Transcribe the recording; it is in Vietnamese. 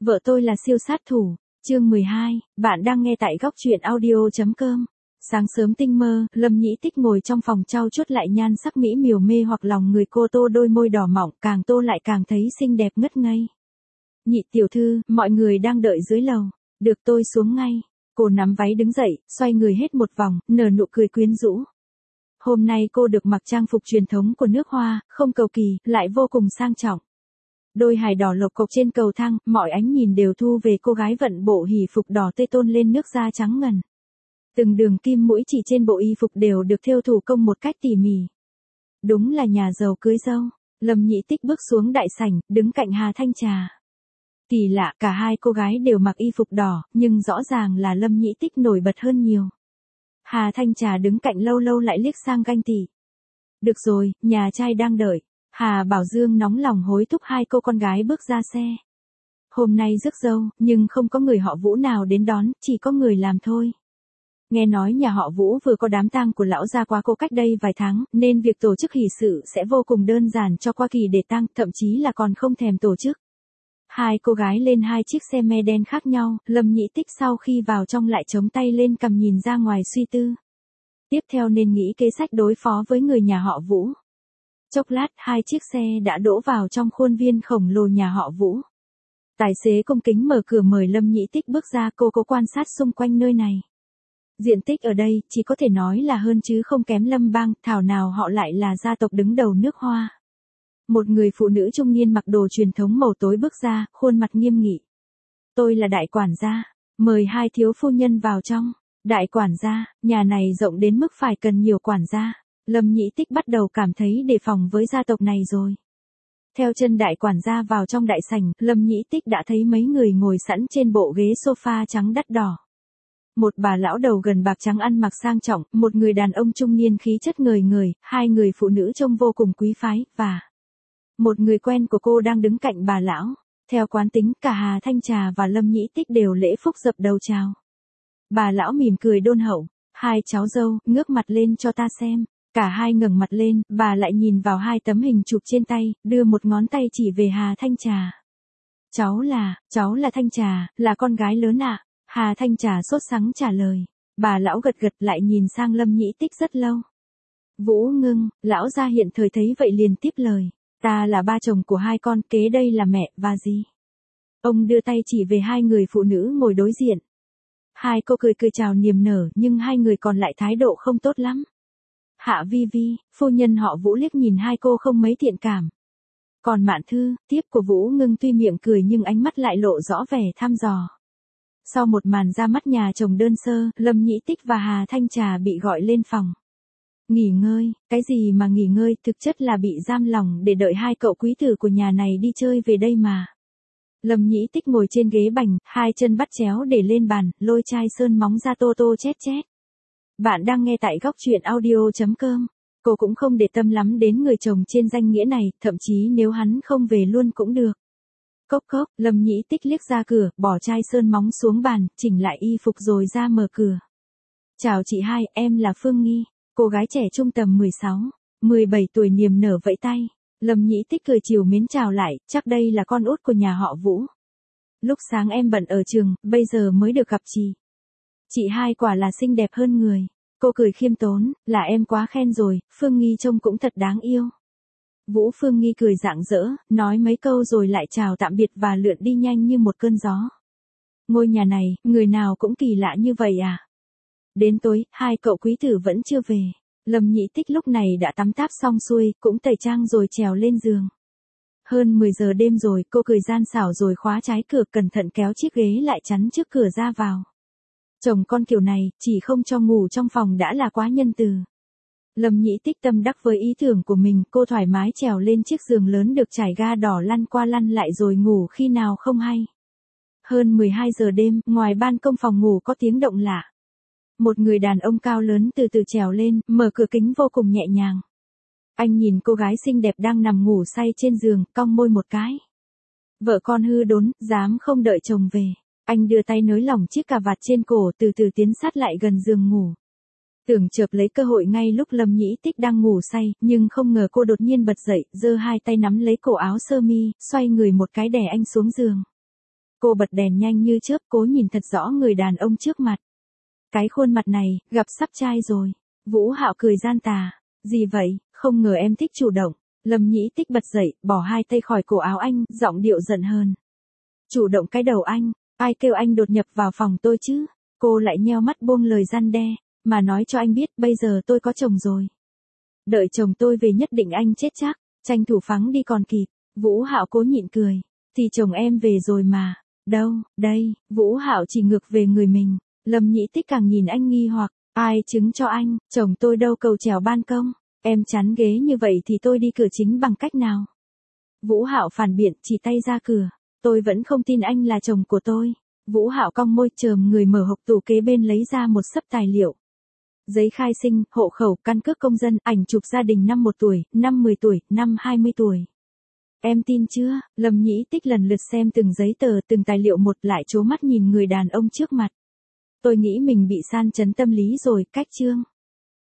Vợ tôi là siêu sát thủ. Chương 12, bạn đang nghe tại góc truyện audio.com. Sáng sớm tinh mơ, Lâm Nhĩ Tích ngồi trong phòng trau chuốt lại nhan sắc mỹ miều mê hoặc lòng người cô tô đôi môi đỏ mọng, càng tô lại càng thấy xinh đẹp ngất ngây. Nhị tiểu thư, mọi người đang đợi dưới lầu. Được, tôi xuống ngay. Cô nắm váy đứng dậy, xoay người hết một vòng, nở nụ cười quyến rũ. Hôm nay cô được mặc trang phục truyền thống của nước Hoa, không cầu kỳ, lại vô cùng sang trọng. Đôi hài đỏ lộc cộc trên cầu thang, mọi ánh nhìn đều thu về cô gái vận bộ hỉ phục đỏ tươi tôn lên nước da trắng ngần. Từng đường kim mũi chỉ trên bộ y phục đều được thêu thủ công một cách tỉ mỉ. Đúng là nhà giàu cưới dâu. Lâm Nhĩ Tích bước xuống đại sảnh, đứng cạnh Hà Thanh Trà. Kỳ lạ, cả hai cô gái đều mặc y phục đỏ, nhưng rõ ràng là Lâm Nhĩ Tích nổi bật hơn nhiều. Hà Thanh Trà đứng cạnh lâu lâu lại liếc sang ganh tị. Được rồi, nhà trai đang đợi. Hà Bảo Dương nóng lòng hối thúc hai cô con gái bước ra xe. Hôm nay rước dâu, nhưng không có người họ Vũ nào đến đón, chỉ có người làm thôi. Nghe nói nhà họ Vũ vừa có đám tang của lão gia quá cố cách đây vài tháng, nên việc tổ chức hỷ sự sẽ vô cùng đơn giản cho qua kỳ để tang, thậm chí là còn không thèm tổ chức. Hai cô gái lên hai chiếc xe me đen khác nhau, Lâm Nhĩ Tích sau khi vào trong lại chống tay lên cằm nhìn ra ngoài suy tư. Tiếp theo nên nghĩ kế sách đối phó với người nhà họ Vũ. Chốc lát, hai chiếc xe đã đỗ vào trong khuôn viên khổng lồ nhà họ Vũ. Tài xế cung kính mở cửa mời Lâm Nhĩ Tích bước ra, cô cố quan sát xung quanh nơi này. Diện tích ở đây, chỉ có thể nói là hơn chứ không kém Lâm Bang, thảo nào họ lại là gia tộc đứng đầu nước Hoa. Một người phụ nữ trung niên mặc đồ truyền thống màu tối bước ra, khuôn mặt nghiêm nghị. Tôi là đại quản gia, mời hai thiếu phu nhân vào trong. Đại quản gia, nhà này rộng đến mức phải cần nhiều quản gia. Lâm Nhĩ Tích bắt đầu cảm thấy đề phòng với gia tộc này rồi. Theo chân đại quản gia vào trong đại sảnh, Lâm Nhĩ Tích đã thấy mấy người ngồi sẵn trên bộ ghế sofa trắng đắt đỏ. Một bà lão đầu gần bạc trắng ăn mặc sang trọng, một người đàn ông trung niên khí chất ngời ngời, hai người phụ nữ trông vô cùng quý phái, và một người quen của cô đang đứng cạnh bà lão. Theo quán tính, cả Hà Thanh Trà và Lâm Nhĩ Tích đều lễ phúc dập đầu chào. Bà lão mỉm cười đôn hậu, hai cháu dâu, ngước mặt lên cho ta xem. Cả hai ngẩng mặt lên, bà lại nhìn vào hai tấm hình chụp trên tay, đưa một ngón tay chỉ về Hà Thanh Trà. Cháu là Thanh Trà, là con gái lớn ạ. Hà Thanh Trà sốt sắng trả lời. Bà lão gật gật lại nhìn sang Lâm Nhĩ Tích rất lâu. Vũ Ngưng, lão gia hiện thời thấy vậy liền tiếp lời. Ta là ba chồng của hai con, kế đây là mẹ, và gì? Ông đưa tay chỉ về hai người phụ nữ ngồi đối diện. Hai cô cười cười chào niềm nở, nhưng hai người còn lại thái độ không tốt lắm. Hạ Vi Vi, phu nhân họ Vũ liếc nhìn hai cô không mấy thiện cảm. Còn Mạn Thư, tiếp của Vũ Ngưng tuy miệng cười nhưng ánh mắt lại lộ rõ vẻ thăm dò. Sau một màn ra mắt nhà chồng đơn sơ, Lâm Nhĩ Tích và Hà Thanh Trà bị gọi lên phòng. Nghỉ ngơi, cái gì mà nghỉ ngơi, thực chất là bị giam lòng để đợi hai cậu quý tử của nhà này đi chơi về đây mà. Lâm Nhĩ Tích ngồi trên ghế bành, hai chân bắt chéo để lên bàn, lôi chai sơn móng ra tô tô chét chét. Bạn đang nghe tại góc truyện audio.com. Cô cũng không để tâm lắm đến người chồng trên danh nghĩa này, thậm chí nếu hắn không về luôn cũng được. Cốc cốc, Lâm Nhĩ Tích liếc ra cửa, bỏ chai sơn móng xuống bàn, chỉnh lại y phục rồi ra mở cửa. Chào chị hai, em là Phương Nghi. Cô gái trẻ trung tầm 16, 17 tuổi niềm nở vẫy tay. Lâm Nhĩ Tích cười chiều mến chào lại, chắc đây là con út của nhà họ Vũ. Lúc sáng em bận ở trường, bây giờ mới được gặp chị. Chị hai quả là xinh đẹp hơn người. Cô cười khiêm tốn, là em quá khen rồi, Phương Nghi trông cũng thật đáng yêu. Vũ Phương Nghi cười rạng rỡ, nói mấy câu rồi lại chào tạm biệt và lượn đi nhanh như một cơn gió. Ngôi nhà này, người nào cũng kỳ lạ như vậy à? Đến tối, hai cậu quý tử vẫn chưa về. Lâm Nhĩ Tích lúc này đã tắm táp xong xuôi, cũng tẩy trang rồi trèo lên giường. Hơn 10 giờ đêm rồi, cô cười gian xảo rồi khóa trái cửa, cẩn thận kéo chiếc ghế lại chắn trước cửa ra vào. Chồng con kiểu này, chỉ không cho ngủ trong phòng đã là quá nhân từ. Lâm Nhĩ Tích tâm đắc với ý tưởng của mình, cô thoải mái trèo lên chiếc giường lớn được trải ga đỏ lăn qua lăn lại rồi ngủ khi nào không hay. Hơn 12 giờ đêm, ngoài ban công phòng ngủ có tiếng động lạ. Một người đàn ông cao lớn từ từ trèo lên, mở cửa kính vô cùng nhẹ nhàng. Anh nhìn cô gái xinh đẹp đang nằm ngủ say trên giường, cong môi một cái. Vợ con hư đốn, dám không đợi chồng về. Anh đưa tay nới lỏng chiếc cà vạt trên cổ, từ từ tiến sát lại gần giường ngủ. Tưởng chợp lấy cơ hội ngay lúc Lâm Nhĩ Tích đang ngủ say, nhưng không ngờ cô đột nhiên bật dậy, giơ hai tay nắm lấy cổ áo sơ mi, xoay người một cái đè anh xuống giường. Cô bật đèn nhanh như chớp cố nhìn thật rõ người đàn ông trước mặt. Cái khuôn mặt này, gặp sắp trai rồi. Vũ Hạo cười gian tà. Gì vậy, không ngờ em thích chủ động. Lâm Nhĩ Tích bật dậy, bỏ hai tay khỏi cổ áo anh, giọng điệu giận hờn. Chủ động cái đầu anh, ai kêu anh đột nhập vào phòng tôi chứ? Cô lại nheo mắt buông lời răn đe, mà nói cho anh biết bây giờ tôi có chồng rồi. Đợi chồng tôi về nhất định anh chết chắc, tranh thủ phắng đi còn kịp. Vũ Hạo cố nhịn cười, thì chồng em về rồi mà. Đâu, đây, Vũ Hạo chỉ ngược về người mình. Lâm Nhĩ Tích càng nhìn anh nghi hoặc, ai chứng cho anh, chồng tôi đâu cầu trèo ban công. Em chắn ghế như vậy thì tôi đi cửa chính bằng cách nào? Vũ Hạo phản biện, chỉ tay ra cửa. Tôi vẫn không tin anh là chồng của tôi. Vũ Hạo cong môi chờm người mở hộc tủ kế bên lấy ra một xấp tài liệu. Giấy khai sinh, hộ khẩu, căn cước công dân, ảnh chụp gia đình năm 1 tuổi, năm 10 tuổi, năm 20 tuổi. Em tin chưa? Lâm Nhĩ Tích lần lượt xem từng giấy tờ, từng tài liệu một lại trố mắt nhìn người đàn ông trước mặt. Tôi nghĩ mình bị san chấn tâm lý rồi, cách chương.